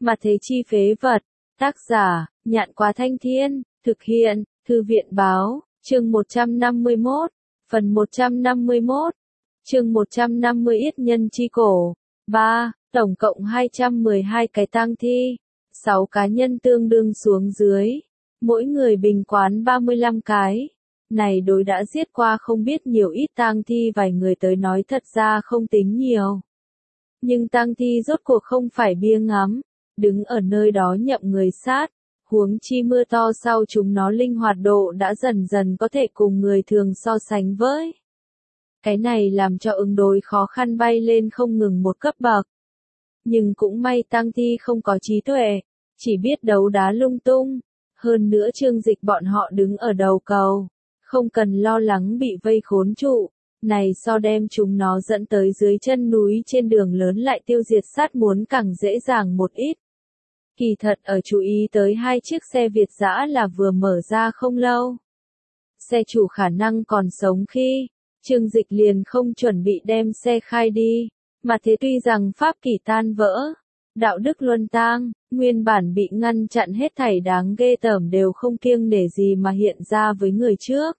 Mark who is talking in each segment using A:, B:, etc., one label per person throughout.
A: Mà thế chi phế vật. Tác giả, Nhạn Quá Thanh Thiên, thực hiện, Thư viện Báo, chương 151, phần 151, chương 150 Yết Nhân Chi Cổ. 3. Tổng cộng 212 cái tang thi, 6 cá nhân tương đương xuống dưới, mỗi người bình quán 35 cái. Này đối đã giết qua không biết nhiều ít tang thi vài người tới nói thật ra không tính nhiều. Nhưng tang thi rốt cuộc không phải bia ngắm, đứng ở nơi đó nhậm người sát, huống chi mưa to sau chúng nó linh hoạt độ đã dần dần có thể cùng người thường so sánh với. Cái này làm cho ứng đối khó khăn bay lên không ngừng một cấp bậc. Nhưng cũng may tang thi không có trí tuệ, chỉ biết đấu đá lung tung. Hơn nữa Trương Dịch bọn họ đứng ở đầu cầu, không cần lo lắng bị vây khốn trụ. Này so đem chúng nó dẫn tới dưới chân núi trên đường lớn lại tiêu diệt sát muốn càng dễ dàng một ít. Kỳ thật ở chú ý tới hai chiếc xe Việt dã là vừa mở ra không lâu. Xe chủ khả năng còn sống khi Trương Dịch liền không chuẩn bị đem xe khai đi, mà thế tuy rằng pháp kỷ tan vỡ, đạo đức luân tang, nguyên bản bị ngăn chặn hết thảy đáng ghê tởm đều không kiêng nể gì mà hiện ra với người trước.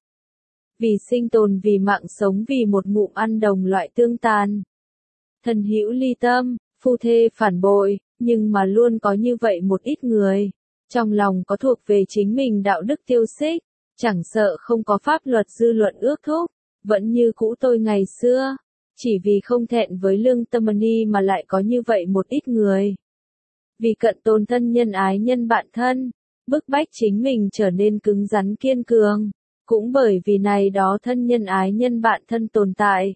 A: Vì sinh tồn, vì mạng sống, vì một ngụm ăn đồng loại tương tàn. Thân hữu ly tâm, phu thê phản bội, nhưng mà luôn có như vậy một ít người, trong lòng có thuộc về chính mình đạo đức tiêu xích, chẳng sợ không có pháp luật dư luận ước thúc, vẫn như cũ tôi ngày xưa, chỉ vì không thẹn với lương tâm ni mà lại có như vậy một ít người. Vì cận tôn thân nhân ái nhân bạn thân, bức bách chính mình trở nên cứng rắn kiên cường. Cũng bởi vì này đó thân nhân ái nhân bạn thân tồn tại,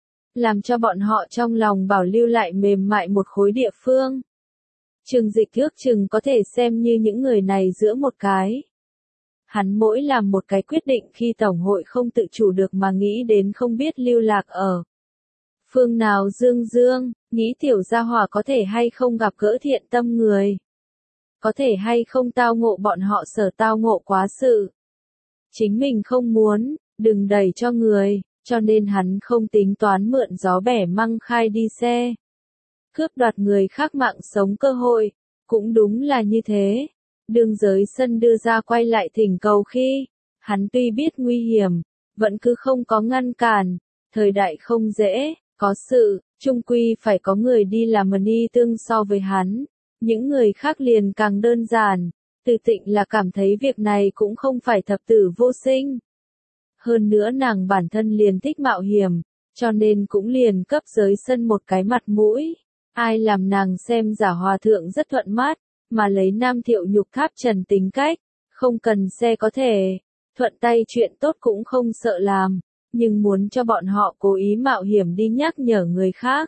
A: làm cho bọn họ trong lòng bảo lưu lại mềm mại một khối địa phương. Trương Dịch ước chừng có thể xem như những người này giữa một cái. Hắn mỗi làm một cái quyết định khi tổng hội không tự chủ được mà nghĩ đến không biết lưu lạc ở phương nào dương, nghĩ tiểu gia hỏa có thể hay không gặp gỡ thiện tâm người. Có thể hay không tao ngộ bọn họ sở tao ngộ quá sự. Chính mình không muốn, đừng đẩy cho người, cho nên hắn không tính toán mượn gió bẻ măng khai đi xe. Cướp đoạt người khác mạng sống cơ hội, cũng đúng là như thế. Đường giới sân đưa ra quay lại thỉnh cầu khi, hắn tuy biết nguy hiểm, vẫn cứ không có ngăn cản, thời đại không dễ, có sự, chung quy phải có người đi làm ni tương so với hắn, những người khác liền càng đơn giản. Từ Tịnh là cảm thấy việc này cũng không phải thập tử vô sinh. Hơn nữa nàng bản thân liền thích mạo hiểm, cho nên cũng liền cấp giới sân một cái mặt mũi. Ai làm nàng xem giả hòa thượng rất thuận mắt, mà lấy Nam Thiệu Nhục Tháp Trần tính cách, không cần xe có thể, thuận tay chuyện tốt cũng không sợ làm, nhưng muốn cho bọn họ cố ý mạo hiểm đi nhắc nhở người khác.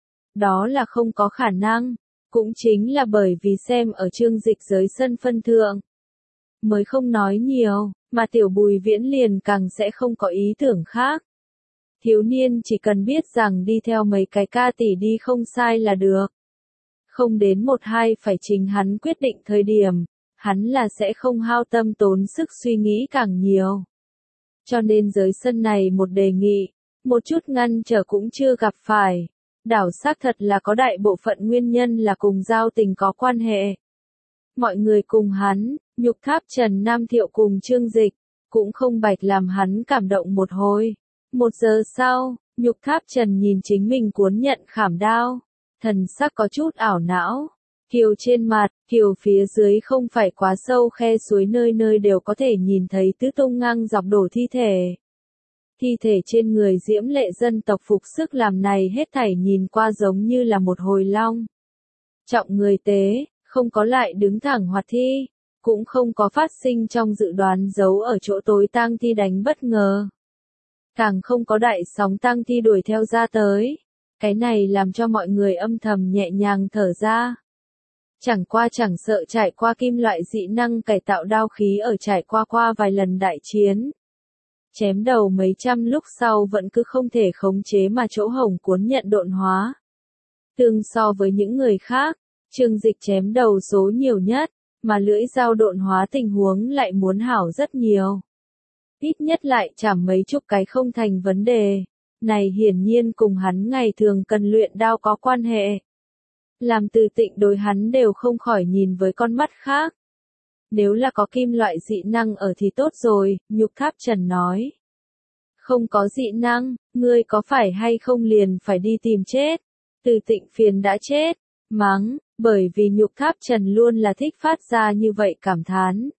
A: Đó là không có khả năng. Cũng chính là bởi vì xem ở Trương Dịch giới sân phân thượng, mới không nói nhiều, mà Tiểu Bùi Viễn liền càng sẽ không có ý tưởng khác. Thiếu niên chỉ cần biết rằng đi theo mấy cái ca tỷ đi không sai là được. Không đến 1-2 phải chính hắn quyết định thời điểm, hắn là sẽ không hao tâm tốn sức suy nghĩ càng nhiều. Cho nên giới sân này một đề nghị, một chút ngăn trở cũng chưa gặp phải. Đảo xác thật là có đại bộ phận nguyên nhân là cùng giao tình có quan hệ. Mọi người cùng hắn, Nhục Tháp Trần Nam Thiệu cùng Trương Dịch, cũng không bạch làm hắn cảm động một hồi. 1 giờ sau, Nhục Tháp Trần nhìn chính mình cuốn nhận khảm đao, thần sắc có chút ảo não. Kiều trên mặt, kiều phía dưới không phải quá sâu khe suối nơi nơi đều có thể nhìn thấy tứ tung ngang dọc đổ thi thể. Thi thể trên người diễm lệ dân tộc phục sức làm này hết thảy nhìn qua giống như là một hồi long. Trọng người tế, không có lại đứng thẳng hoạt thi, cũng không có phát sinh trong dự đoán giấu ở chỗ tối tang thi đánh bất ngờ. Càng không có đại sóng tang thi đuổi theo ra tới. Cái này làm cho mọi người âm thầm nhẹ nhàng thở ra. Chẳng qua chẳng sợ trải qua kim loại dị năng cải tạo đao khí ở trải qua vài lần đại chiến. Chém đầu mấy trăm lúc sau vẫn cứ không thể khống chế mà chỗ hổng cuốn nhận độn hóa. Tương so với những người khác, Trương Dịch chém đầu số nhiều nhất, mà lưỡi dao độn hóa tình huống lại muốn hảo rất nhiều. Ít nhất lại chảm mấy chục cái không thành vấn đề. Này hiển nhiên cùng hắn ngày thường cần luyện đao có quan hệ. làm Từ Tịnh đối hắn đều không khỏi nhìn với con mắt khác. Nếu là có kim loại dị năng ở thì tốt rồi, Nhục Tháp Trần nói. Không có dị năng, ngươi có phải hay không liền phải đi tìm chết. Từ Tịnh phiền đã chết, mắng, bởi vì Nhục Tháp Trần luôn là thích phát ra như vậy cảm thán.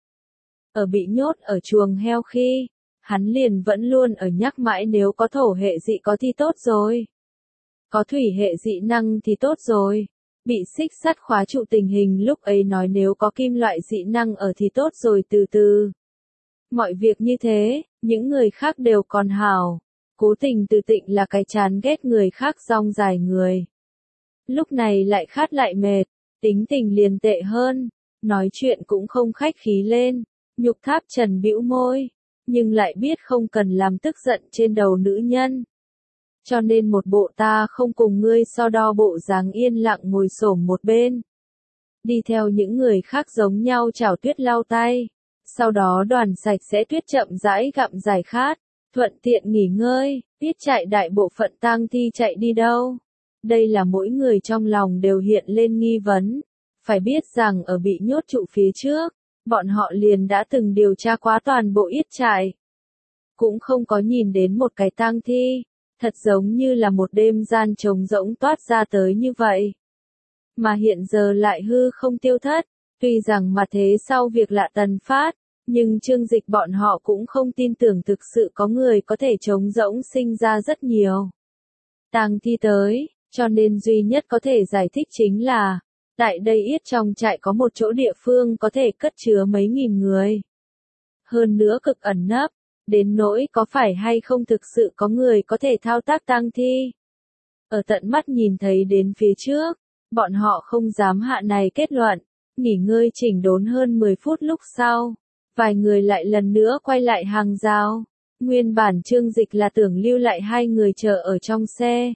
A: Ở bị nhốt ở chuồng heo khi, hắn liền vẫn luôn ở nhắc mãi nếu có thổ hệ dị có thì tốt rồi. Có thủy hệ dị năng thì tốt rồi. Bị xích sắt khóa trụ tình hình lúc ấy nói nếu có kim loại dị năng ở thì tốt rồi từ từ. Mọi việc như thế, những người khác đều còn hảo. Cố tình Từ Tịnh là cái chán ghét người khác rong dài người. Lúc này lại khát lại mệt, tính tình liền tệ hơn, nói chuyện cũng không khách khí lên. Nhục Tháp Trần bĩu môi, nhưng lại biết không cần làm tức giận trên đầu nữ nhân. Cho nên một bộ ta không cùng ngươi so đo bộ dáng yên lặng ngồi xổm một bên. Đi theo những người khác giống nhau chảo tuyết lau tay. Sau đó đoàn sạch sẽ tuyết chậm rãi gặm giải khát, thuận tiện nghỉ ngơi, tiết chạy đại bộ phận tang thi chạy đi đâu. Đây là mỗi người trong lòng đều hiện lên nghi vấn. Phải biết rằng ở bị nhốt trụ phía trước, bọn họ liền đã từng điều tra quá toàn bộ yết trại. Cũng không có nhìn đến một cái tang thi, thật giống như là một đêm gian trống rỗng toát ra tới như vậy. Mà hiện giờ lại hư không tiêu thất, tuy rằng mà thế sau việc lạ tần phát, nhưng Trương Dịch bọn họ cũng không tin tưởng thực sự có người có thể trống rỗng sinh ra rất nhiều tang thi tới, cho nên duy nhất có thể giải thích chính là, tại đây yết trong trại có một chỗ địa phương có thể cất chứa mấy nghìn người. Hơn nữa cực ẩn nấp, đến nỗi có phải hay không thực sự có người có thể thao tác tang thi. Ở tận mắt nhìn thấy đến phía trước, bọn họ không dám hạ này kết luận, nghỉ ngơi chỉnh đốn hơn 10 phút lúc sau. Vài người lại lần nữa quay lại hàng rào. Nguyên bản Trương Dịch là tưởng lưu lại hai người chờ ở trong xe.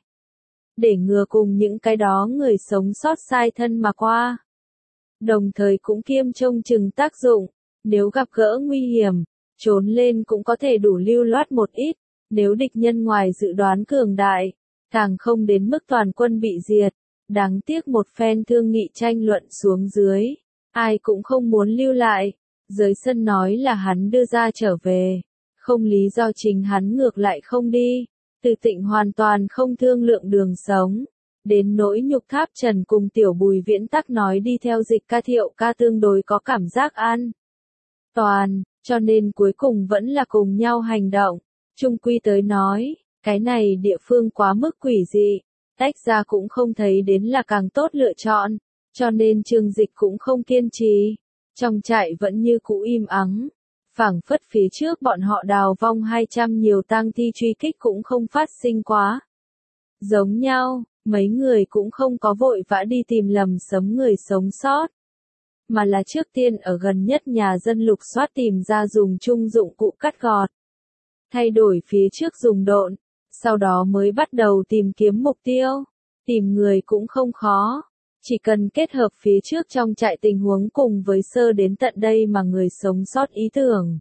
A: Để ngừa cùng những cái đó người sống sót sai thân mà qua. Đồng thời cũng kiêm trông chừng tác dụng. Nếu gặp gỡ nguy hiểm, trốn lên cũng có thể đủ lưu loát một ít. Nếu địch nhân ngoài dự đoán cường đại, càng không đến mức toàn quân bị diệt. Đáng tiếc một phen thương nghị tranh luận xuống dưới. Ai cũng không muốn lưu lại. Giới sân nói là hắn đưa ra trở về. Không lý do chính hắn ngược lại không đi. Từ Tịnh hoàn toàn không thương lượng đường sống. Đến nỗi Nhục Tháp Trần cùng Tiểu Bùi Viễn Tắc nói đi theo Dịch ca Thiệu ca tương đối có cảm giác an toàn, cho nên cuối cùng vẫn là cùng nhau hành động. Trung quy tới nói, cái này địa phương quá mức quỷ dị, tách ra cũng không thấy đến là càng tốt lựa chọn, cho nên Trương Dịch cũng không kiên trì. Trong trại vẫn như cũ im ắng, phảng phất phía trước bọn họ đào vong 200 nhiều tang thi truy kích cũng không phát sinh quá. Giống nhau, mấy người cũng không có vội vã đi tìm lầm sấm người sống sót, mà là trước tiên ở gần nhất nhà dân lục soát tìm ra dùng chung dụng cụ cắt gọt. Thay đổi phía trước dùng độn, sau đó mới bắt đầu tìm kiếm mục tiêu. Tìm người cũng không khó. Chỉ cần kết hợp phía trước trong trại tình huống cùng với sơ đến tận đây mà người sống sót ý tưởng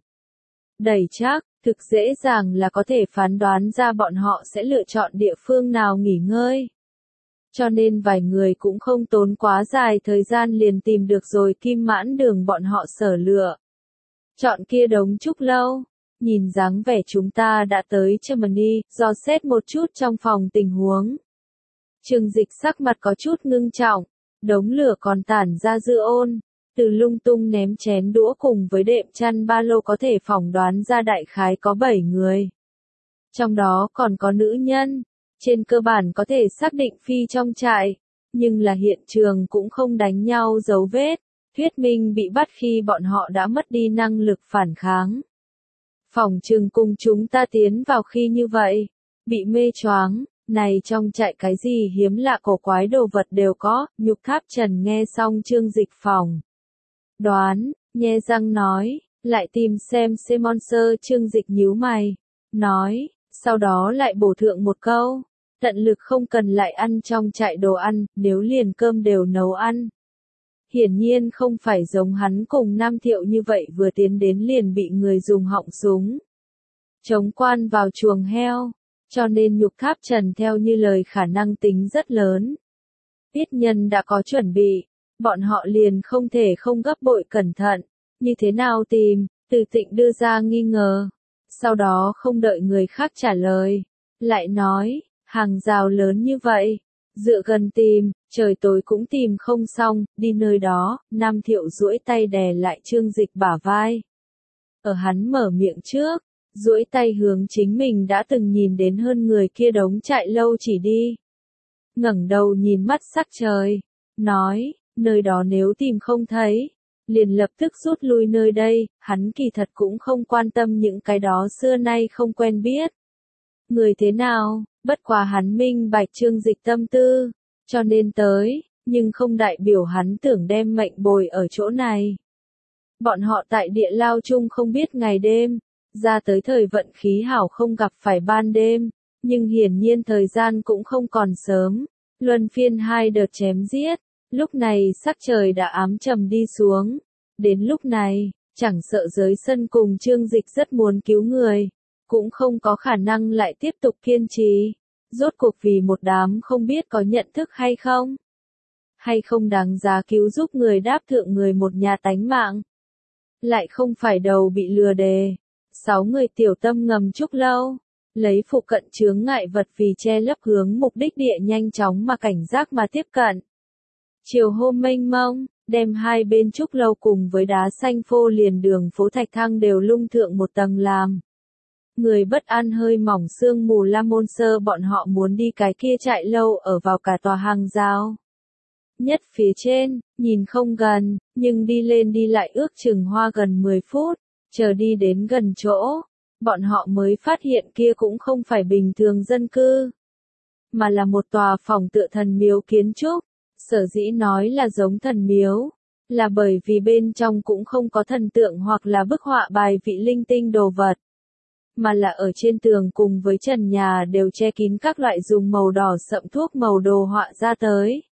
A: đầy chắc, thực dễ dàng là có thể phán đoán ra bọn họ sẽ lựa chọn địa phương nào nghỉ ngơi. Cho nên vài người cũng không tốn quá dài thời gian liền tìm được rồi Kim Mãn Đường bọn họ sở lựa. Chọn kia đống trúc lâu, nhìn dáng vẻ chúng ta đã tới Germany, dò xét một chút trong phòng tình huống. Trương Dịch sắc mặt có chút ngưng trọng. Đống lửa còn tản ra dư ôn, từ lung tung ném chén đũa cùng với đệm chăn ba lô có thể phỏng đoán ra đại khái có 7 người. Trong đó còn có nữ nhân, trên cơ bản có thể xác định phi trong trại, nhưng là hiện trường cũng không đánh nhau dấu vết, thuyết minh bị bắt khi bọn họ đã mất đi năng lực phản kháng. Phòng trừng cùng chúng ta tiến vào khi như vậy, bị mê choáng. Này trong trại cái gì hiếm lạ cổ quái đồ vật đều có, Nhục Tháp Trần nghe xong Trương Dịch phòng đoán, nhe răng nói, lại tìm xem Monster. Trương Dịch nhíu mày, nói, sau đó lại bổ thượng một câu, tận lực không cần lại ăn trong trại đồ ăn, nếu liền cơm đều nấu ăn. Hiển nhiên không phải giống hắn cùng Nam Thiệu như vậy vừa tiến đến liền bị người dùng họng súng chống quan vào chuồng heo. Cho nên Nhục Tháp Trần theo như lời khả năng tính rất lớn. Biết nhân đã có chuẩn bị, bọn họ liền không thể không gấp bội cẩn thận. Như thế nào tìm? Từ Tịnh đưa ra nghi ngờ. Sau đó không đợi người khác trả lời. Lại nói, hàng rào lớn như vậy. Dựa gần tìm, trời tối cũng tìm không xong, đi nơi đó. Nam Thiệu duỗi tay đè lại Trương Dịch bả vai. Ở hắn mở miệng trước, duỗi tay hướng chính mình đã từng nhìn đến hơn người kia đống trại lâu chỉ đi. Ngẩng đầu nhìn mắt sắc trời, nói, nơi đó nếu tìm không thấy, liền lập tức rút lui nơi đây, hắn kỳ thật cũng không quan tâm những cái đó xưa nay không quen biết. Người thế nào, bất quá hắn minh bạch Trương Dịch tâm tư, cho nên tới, nhưng không đại biểu hắn tưởng đem mệnh bồi ở chỗ này. Bọn họ tại địa lao chung không biết ngày đêm, ra tới thời vận khí hảo không gặp phải ban đêm, nhưng hiển nhiên thời gian cũng không còn sớm, luân phiên hai đợt chém giết, lúc này sắc trời đã ám trầm đi xuống, đến lúc này, chẳng sợ giới sân cùng Trương Dịch rất muốn cứu người, cũng không có khả năng lại tiếp tục kiên trì, rốt cuộc vì một đám không biết có nhận thức hay không, đáng giá cứu giúp người đáp thượng người một nhà tánh mạng. Lại không phải đầu bị lừa đề. 6 người tiểu tâm ngầm trúc lâu, lấy phụ cận chướng ngại vật vì che lấp hướng mục đích địa nhanh chóng mà cảnh giác mà tiếp cận. Chiều hôm mênh mông, đem hai bên trúc lâu cùng với đá xanh phô liền đường phố thạch thang đều lung thượng một tầng làm. Người bất an hơi mỏng sương mù La Môn Sơ bọn họ muốn đi cái kia trại lâu ở vào cả tòa hàng rào. Nhất phía trên, nhìn không gần, nhưng đi lên đi lại ước chừng hoa gần 10 phút, chờ đi đến gần chỗ, bọn họ mới phát hiện kia cũng không phải bình thường dân cư, mà là một tòa phòng tựa thần miếu kiến trúc, sở dĩ nói là giống thần miếu, là bởi vì bên trong cũng không có thần tượng hoặc là bức họa bài vị linh tinh đồ vật, mà là ở trên tường cùng với trần nhà đều che kín các loại dùng màu đỏ sậm thuốc màu đồ họa ra tới.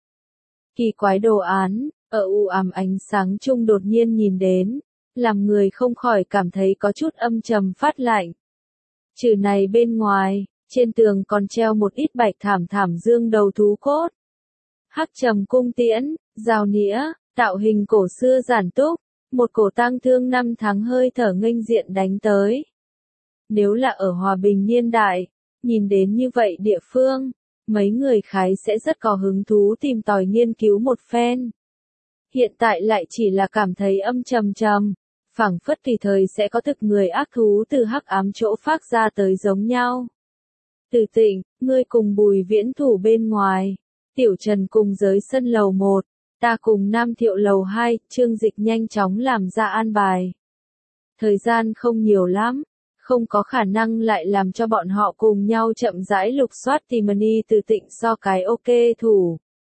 A: Kỳ quái đồ án, ở u ám ánh sáng chung đột nhiên nhìn đến, làm người không khỏi cảm thấy có chút âm trầm phát lạnh. Trừ này bên ngoài, trên tường còn treo một ít bạch thảm dương đầu thú cốt. Hắc trầm cung tiễn, dao nĩa, tạo hình cổ xưa giản túc, một cổ tang thương năm tháng hơi thở nghênh diện đánh tới. Nếu là ở hòa bình niên đại, nhìn đến như vậy địa phương, mấy người khái sẽ rất có hứng thú tìm tòi nghiên cứu một phen. Hiện tại lại chỉ là cảm thấy âm trầm trầm, phảng phất tùy thời sẽ có thực người ác thú từ hắc ám chỗ phát ra tới giống nhau. Từ Tịnh, ngươi cùng Bùi Viễn thủ bên ngoài, Tiểu Trần cùng giới sân lầu 1, ta cùng Nam Thiệu lầu 2, Trương Dịch nhanh chóng làm ra an bài. Thời gian không nhiều lắm, không có khả năng lại làm cho bọn họ cùng nhau chậm rãi lục soát Timony Từ Tịnh so cái ok thủ.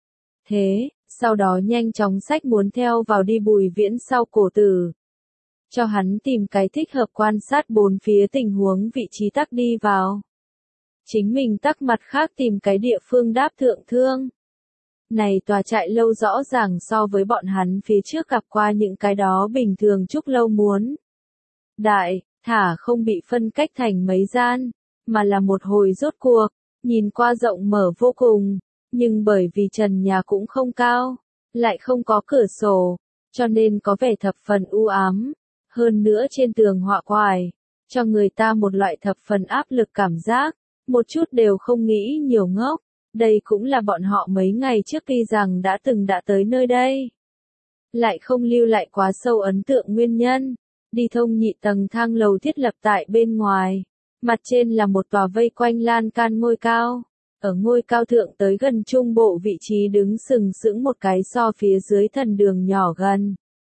A: Thế, sau đó nhanh chóng sách muốn theo vào đi Bùi Viễn sau cổ tử. Cho hắn tìm cái thích hợp quan sát bốn phía tình huống vị trí tắc đi vào. Chính mình tắc mặt khác tìm cái địa phương đáp thượng thương. Này tòa trại lâu rõ ràng so với bọn hắn phía trước gặp qua những cái đó bình thường trúc lâu muốn. Đại, thả không bị phân cách thành mấy gian, mà là một hồi rốt cuộc, nhìn qua rộng mở vô cùng, nhưng bởi vì trần nhà cũng không cao, lại không có cửa sổ, cho nên có vẻ thập phần u ám, hơn nữa trên tường họa quải, cho người ta một loại thập phần áp lực cảm giác, một chút đều không nghĩ nhiều ngốc, đây cũng là bọn họ mấy ngày trước khi rằng đã tới nơi đây. Lại không lưu lại quá sâu ấn tượng nguyên nhân. Đi thông nhị tầng thang lầu thiết lập tại bên ngoài, mặt trên là một tòa vây quanh lan can ngôi cao, ở ngôi cao thượng tới gần trung bộ vị trí đứng sừng sững một cái so phía dưới thần đường nhỏ gần.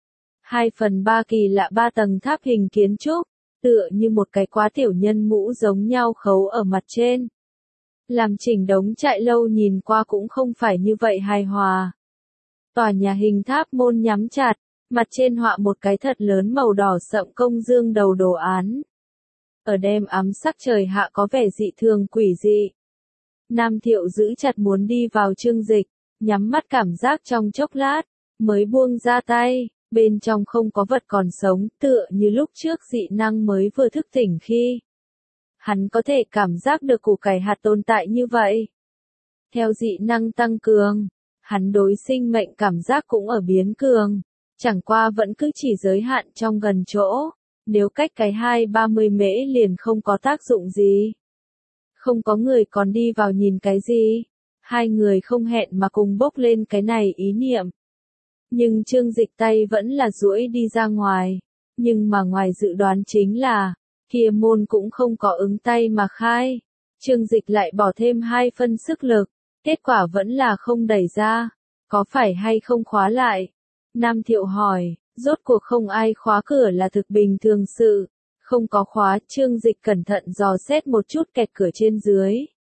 A: 2/3 kỳ lạ 3 tầng tháp hình kiến trúc, tựa như một cái quá tiểu nhân mũ giống nhau khấu ở mặt trên. Làm chỉnh đống trại lâu nhìn qua cũng không phải như vậy hài hòa. Tòa nhà hình tháp môn nhắm chặt. Mặt trên họa một cái thật lớn màu đỏ sậm công dương đầu đồ án. Ở đêm ám sắc trời hạ có vẻ dị thường quỷ dị. Nam Thiệu giữ chặt muốn đi vào Trương Dịch, nhắm mắt cảm giác trong chốc lát, mới buông ra tay, bên trong không có vật còn sống, tựa như lúc trước dị năng mới vừa thức tỉnh khi. Hắn có thể cảm giác được củ cải hạt tồn tại như vậy. Theo dị năng tăng cường, Hắn đối sinh mệnh cảm giác cũng ở biến cường, chẳng qua vẫn cứ chỉ giới hạn trong gần chỗ, nếu cách cái 20-30 mễ liền không có tác dụng gì. Không có người còn đi vào nhìn cái gì, hai người không hẹn mà cùng bốc lên cái này ý niệm. Nhưng Trương Dịch tay vẫn là duỗi đi ra ngoài, nhưng mà ngoài dự đoán chính là, kia môn cũng không có ứng tay mà khai. Trương Dịch lại bỏ thêm 2 phân sức lực, kết quả vẫn là không đẩy ra, có phải hay không khóa lại? Nam Thiệu hỏi, rốt cuộc không ai khóa cửa là thực bình thường sự, không có khóa. Trương Dịch cẩn thận dò xét một chút kẹt cửa trên dưới.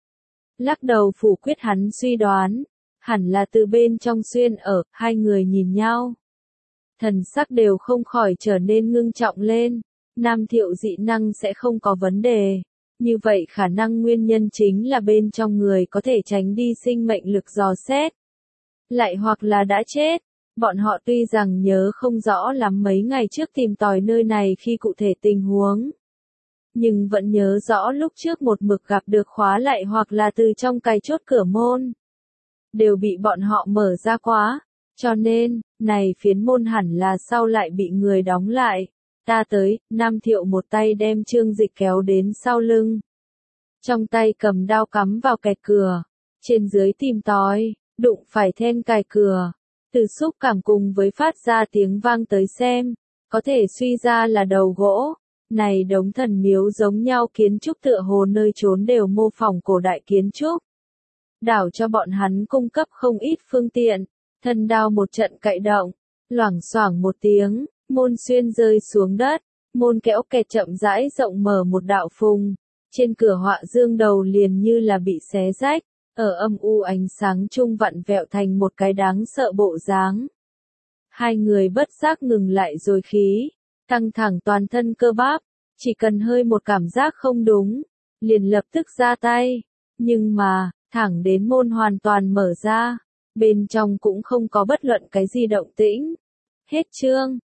A: Lắc đầu phủ quyết hắn suy đoán, hẳn là từ bên trong xuyên ở. Hai người nhìn nhau, thần sắc đều không khỏi trở nên ngưng trọng lên. Nam Thiệu dị năng sẽ không có vấn đề, như vậy khả năng nguyên nhân chính là bên trong người có thể tránh đi sinh mệnh lực dò xét, lại hoặc là đã chết. Bọn họ tuy rằng nhớ không rõ lắm mấy ngày trước tìm tòi nơi này khi cụ thể tình huống, nhưng vẫn nhớ rõ lúc trước một mực gặp được khóa lại hoặc là từ trong cài chốt cửa môn, đều bị bọn họ mở ra quá, cho nên, này phiến môn hẳn là sau lại bị người đóng lại. Ta tới. Nam Thiệu một tay đem Trương Dịch kéo đến sau lưng, trong tay cầm đao cắm vào kẹt cửa, trên dưới tìm tòi, đụng phải then cài cửa. Từ xúc cảm cùng với phát ra tiếng vang tới xem, có thể suy ra là đầu gỗ. Này đống thần miếu giống nhau kiến trúc tựa hồ nơi trốn đều mô phỏng cổ đại kiến trúc, đảo cho bọn hắn cung cấp không ít phương tiện. Thân đao một trận cậy động, loảng xoảng một tiếng, môn xuyên rơi xuống đất, môn kéo kẹt chậm rãi rộng mở một đạo phùng, trên cửa họa dương đầu liền như là bị xé rách, ở âm u ánh sáng trung vặn vẹo thành một cái đáng sợ bộ dáng. Hai người bất giác ngừng lại rồi khí, căng thẳng toàn thân cơ bắp, chỉ cần hơi một cảm giác không đúng, liền lập tức ra tay, nhưng mà, thẳng đến môn hoàn toàn mở ra, bên trong cũng không có bất luận cái gì động tĩnh. Hết chương.